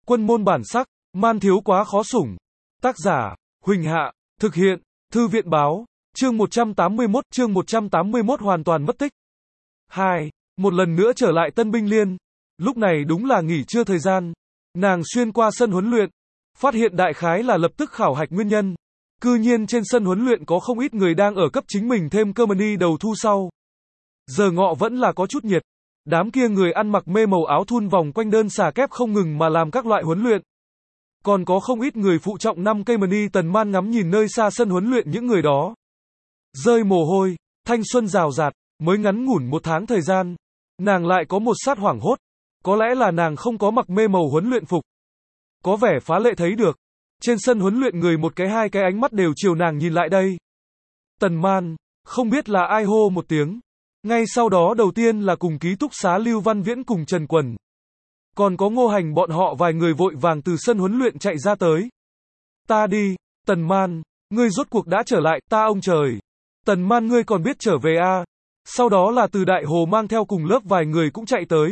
Quân môn bản sắc, man thiếu quá khó sủng. Tác giả, Huỳnh Hạ, thực hiện, Thư viện báo, chương 181 hoàn toàn mất tích. 2. Một lần nữa trở lại Tân Binh Liên. Lúc này đúng là nghỉ trưa thời gian. Nàng xuyên qua sân huấn luyện, phát hiện đại khái là lập tức khảo hạch nguyên nhân. Cư nhiên trên sân huấn luyện có không ít người đang ở cấp chính mình thêm cơ mini đầu thu sau. Giờ ngọ vẫn là có chút nhiệt. Đám kia người ăn mặc mê màu áo thun vòng quanh đơn xà kép không ngừng mà làm các loại huấn luyện. Còn có không ít người phụ trọng 5 cây mini. Tần Man ngắm nhìn nơi xa sân huấn luyện những người đó. Rơi mồ hôi, thanh xuân rào rạt, mới ngắn ngủn 1 tháng thời gian. Nàng lại có một sát hoảng hốt. Có lẽ là nàng không có mặc mê màu huấn luyện phục. Có vẻ phá lệ thấy được. Trên sân huấn luyện người một cái hai cái ánh mắt đều chiều nàng nhìn lại đây. Tần Man, không biết là ai hô một tiếng. Ngay sau đó đầu tiên là cùng ký túc xá Lưu Văn Viễn cùng Trần Quần. Còn có Ngô Hành bọn họ vài người vội vàng từ sân huấn luyện chạy ra tới. Ta đi, Tần Man, ngươi rốt cuộc đã trở lại, ta ông trời. Tần Man ngươi còn biết trở về à? Sau đó là từ Đại Hồ mang theo cùng lớp vài người cũng chạy tới.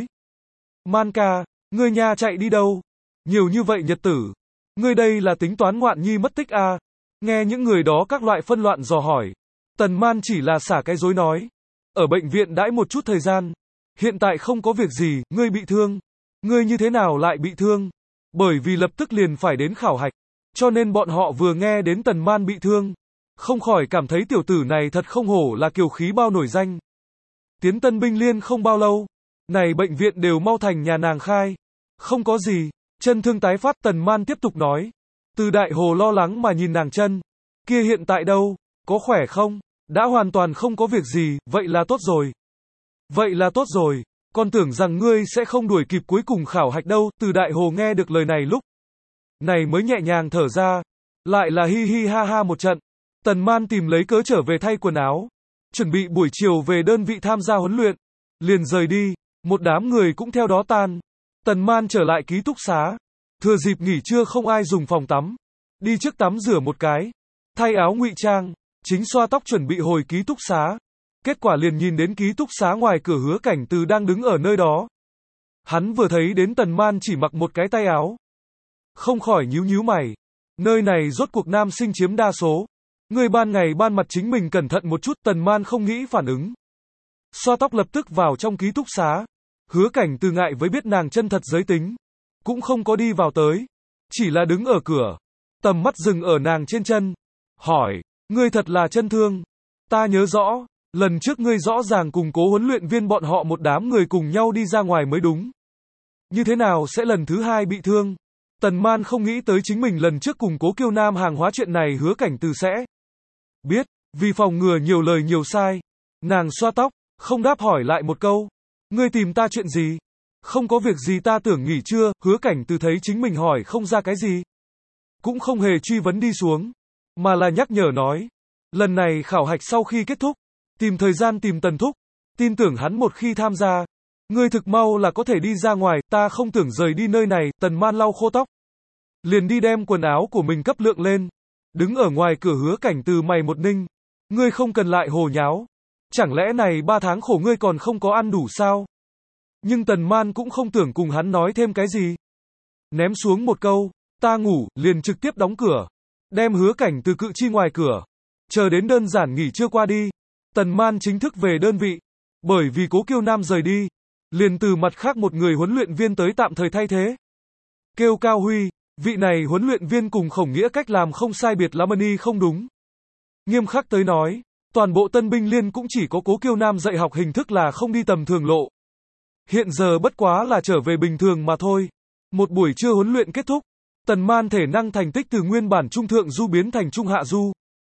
Man ca, ngươi nha chạy đi đâu? Nhiều như vậy nhật tử. Ngươi đây là tính toán ngoạn nhi mất tích à? Nghe những người đó các loại phân loạn dò hỏi. Tần Man chỉ là xả cái dối nói. Ở bệnh viện đãi một chút thời gian. Hiện tại không có việc gì, ngươi bị thương. Ngươi như thế nào lại bị thương? Bởi vì lập tức liền phải đến khảo hạch. Cho nên bọn họ vừa nghe đến Tần Man bị thương. Không khỏi cảm thấy tiểu tử này thật không hổ là kiều khí bao nổi danh. Tiến Tân Binh Liên không bao lâu. Này bệnh viện đều mau thành nhà nàng khai. Không có gì. Chân thương tái phát. Tần Man tiếp tục nói. Từ Đại Hồ lo lắng mà nhìn nàng chân. Kia hiện tại đâu? Có khỏe không? Đã hoàn toàn không có việc gì, vậy là tốt rồi. Vậy là tốt rồi. Con tưởng rằng ngươi sẽ không đuổi kịp cuối cùng khảo hạch đâu. Từ Đại Hồ nghe được lời này lúc này mới nhẹ nhàng thở ra. Lại là hi hi ha ha một trận. Tần Man tìm lấy cớ trở về thay quần áo. Chuẩn bị buổi chiều về đơn vị tham gia huấn luyện. Liền rời đi. Một đám người cũng theo đó tan. Tần Man trở lại ký túc xá. Thừa dịp nghỉ trưa không ai dùng phòng tắm. Đi trước tắm rửa một cái. Thay áo ngụy trang. Chính xoa tóc chuẩn bị hồi ký túc xá. Kết quả liền nhìn đến ký túc xá ngoài cửa Hứa Cảnh Từ đang đứng ở nơi đó. Hắn vừa thấy đến Tần Man chỉ mặc một cái tay áo. Không khỏi nhíu nhíu mày. Nơi này rốt cuộc nam sinh chiếm đa số. Người ban ngày ban mặt chính mình cẩn thận một chút. Tần Man không nghĩ phản ứng. Xoa tóc lập tức vào trong ký túc xá. Hứa Cảnh Từ ngại với biết nàng chân thật giới tính. Cũng không có đi vào tới. Chỉ là đứng ở cửa. Tầm mắt dừng ở nàng trên chân. Hỏi. Ngươi thật là chân thương. Ta nhớ rõ. Lần trước ngươi rõ ràng cùng Cố huấn luyện viên bọn họ một đám người cùng nhau đi ra ngoài mới đúng. Như thế nào sẽ lần thứ hai bị thương? Tần Man không nghĩ tới chính mình lần trước cùng Cố Kiêu Nam hàng hóa chuyện này Hứa Cảnh Từ sẽ biết. Vì phòng ngừa nhiều lời nhiều sai. Nàng xoa tóc. Không đáp hỏi lại một câu. Ngươi tìm ta chuyện gì? Không có việc gì, ta tưởng nghỉ trưa. Hứa Cảnh Từ thấy chính mình hỏi không ra cái gì. Cũng không hề truy vấn đi xuống. Mà là nhắc nhở nói. Lần này khảo hạch sau khi kết thúc. Tìm thời gian tìm Tần Thúc. Tin tưởng hắn một khi tham gia. Ngươi thực mau là có thể đi ra ngoài. Ta không tưởng rời đi nơi này. Tần Man lau khô tóc. Liền đi đem quần áo của mình cấp lượng lên. Đứng ở ngoài cửa Hứa Cảnh Từ mày một ninh. Ngươi không cần lại hồ nháo. Chẳng lẽ này 3 tháng khổ ngươi còn không có ăn đủ sao? Nhưng Tần Man cũng không tưởng cùng hắn nói thêm cái gì. Ném xuống một câu. Ta ngủ, liền trực tiếp đóng cửa. Đem Hứa Cảnh Từ cự chi ngoài cửa. Chờ đến đơn giản nghỉ trưa qua đi. Tần Man chính thức về đơn vị. Bởi vì Cố Kiêu Nam rời đi. Liền từ mặt khác một người huấn luyện viên tới tạm thời thay thế. Kêu Cao Huy. Vị này huấn luyện viên cùng Khổng Nghĩa cách làm không sai biệt lắm không đúng. Nghiêm khắc tới nói. Toàn bộ Tân Binh Liên cũng chỉ có Cố Kiêu Nam dạy học hình thức là không đi tầm thường lộ. Hiện giờ bất quá là trở về bình thường mà thôi. Một buổi trưa huấn luyện kết thúc. Tần Man thể năng thành tích từ nguyên bản trung thượng du biến thành trung hạ du.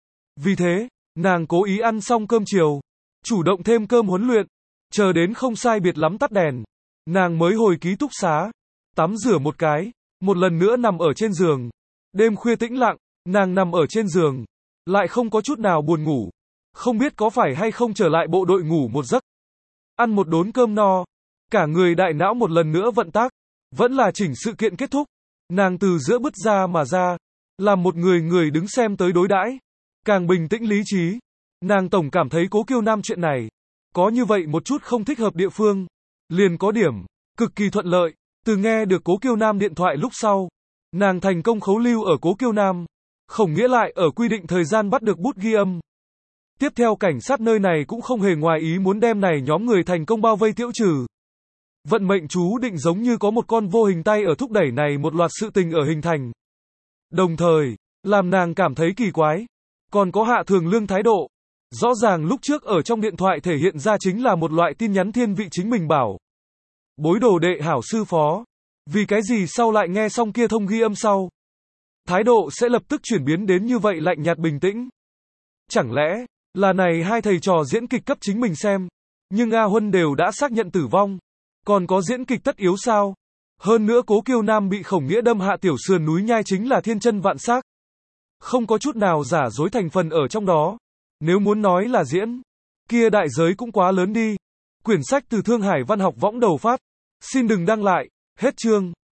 Vì thế, nàng cố ý ăn xong cơm chiều. Chủ động thêm cơm huấn luyện. Chờ đến không sai biệt lắm tắt đèn. Nàng mới hồi ký túc xá. Tắm rửa một cái. Một lần nữa nằm ở trên giường. Đêm khuya tĩnh lặng. Nàng nằm ở trên giường. Lại không có chút nào buồn ngủ. Không biết có phải hay không trở lại bộ đội ngủ một giấc. Ăn một đốn cơm no. Cả người đại não một lần nữa vận tác. Vẫn là chỉnh sự kiện kết thúc. Nàng từ giữa bứt ra mà ra. Làm một người đứng xem tới đối đãi. Càng bình tĩnh lý trí. Nàng tổng cảm thấy Cố Kiêu Nam chuyện này. Có như vậy một chút không thích hợp địa phương. Liền có điểm. Cực kỳ thuận lợi. Từ nghe được Cố Kiêu Nam điện thoại lúc sau, nàng thành công khấu lưu ở Cố Kiêu Nam. Khổng Nghĩa lại ở quy định thời gian bắt được bút ghi âm. Tiếp theo cảnh sát nơi này cũng không hề ngoài ý muốn đem này nhóm người thành công bao vây tiêu trừ. Vận mệnh chú định giống như có một con vô hình tay ở thúc đẩy này một loạt sự tình ở hình thành. Đồng thời, làm nàng cảm thấy kỳ quái. Còn có Hạ Thường Lương thái độ. Rõ ràng lúc trước ở trong điện thoại thể hiện ra chính là một loại tin nhắn thiên vị chính mình bảo. Bối đồ đệ hảo sư phó. Vì cái gì sau lại nghe xong kia thông ghi âm sau. Thái độ sẽ lập tức chuyển biến đến như vậy lạnh nhạt bình tĩnh. Chẳng lẽ, là này hai thầy trò diễn kịch cấp chính mình xem. Nhưng A Huân đều đã xác nhận tử vong. Còn có diễn kịch tất yếu sao? Hơn nữa Cố Kiêu Nam bị Khổng Nghĩa đâm hạ tiểu sườn núi nhai chính là thiên chân vạn xác. Không có chút nào giả dối thành phần ở trong đó. Nếu muốn nói là diễn, kia đại giới cũng quá lớn đi. Quyển sách từ Thương Hải Văn học võng đầu phát. Xin đừng đăng lại. Hết chương.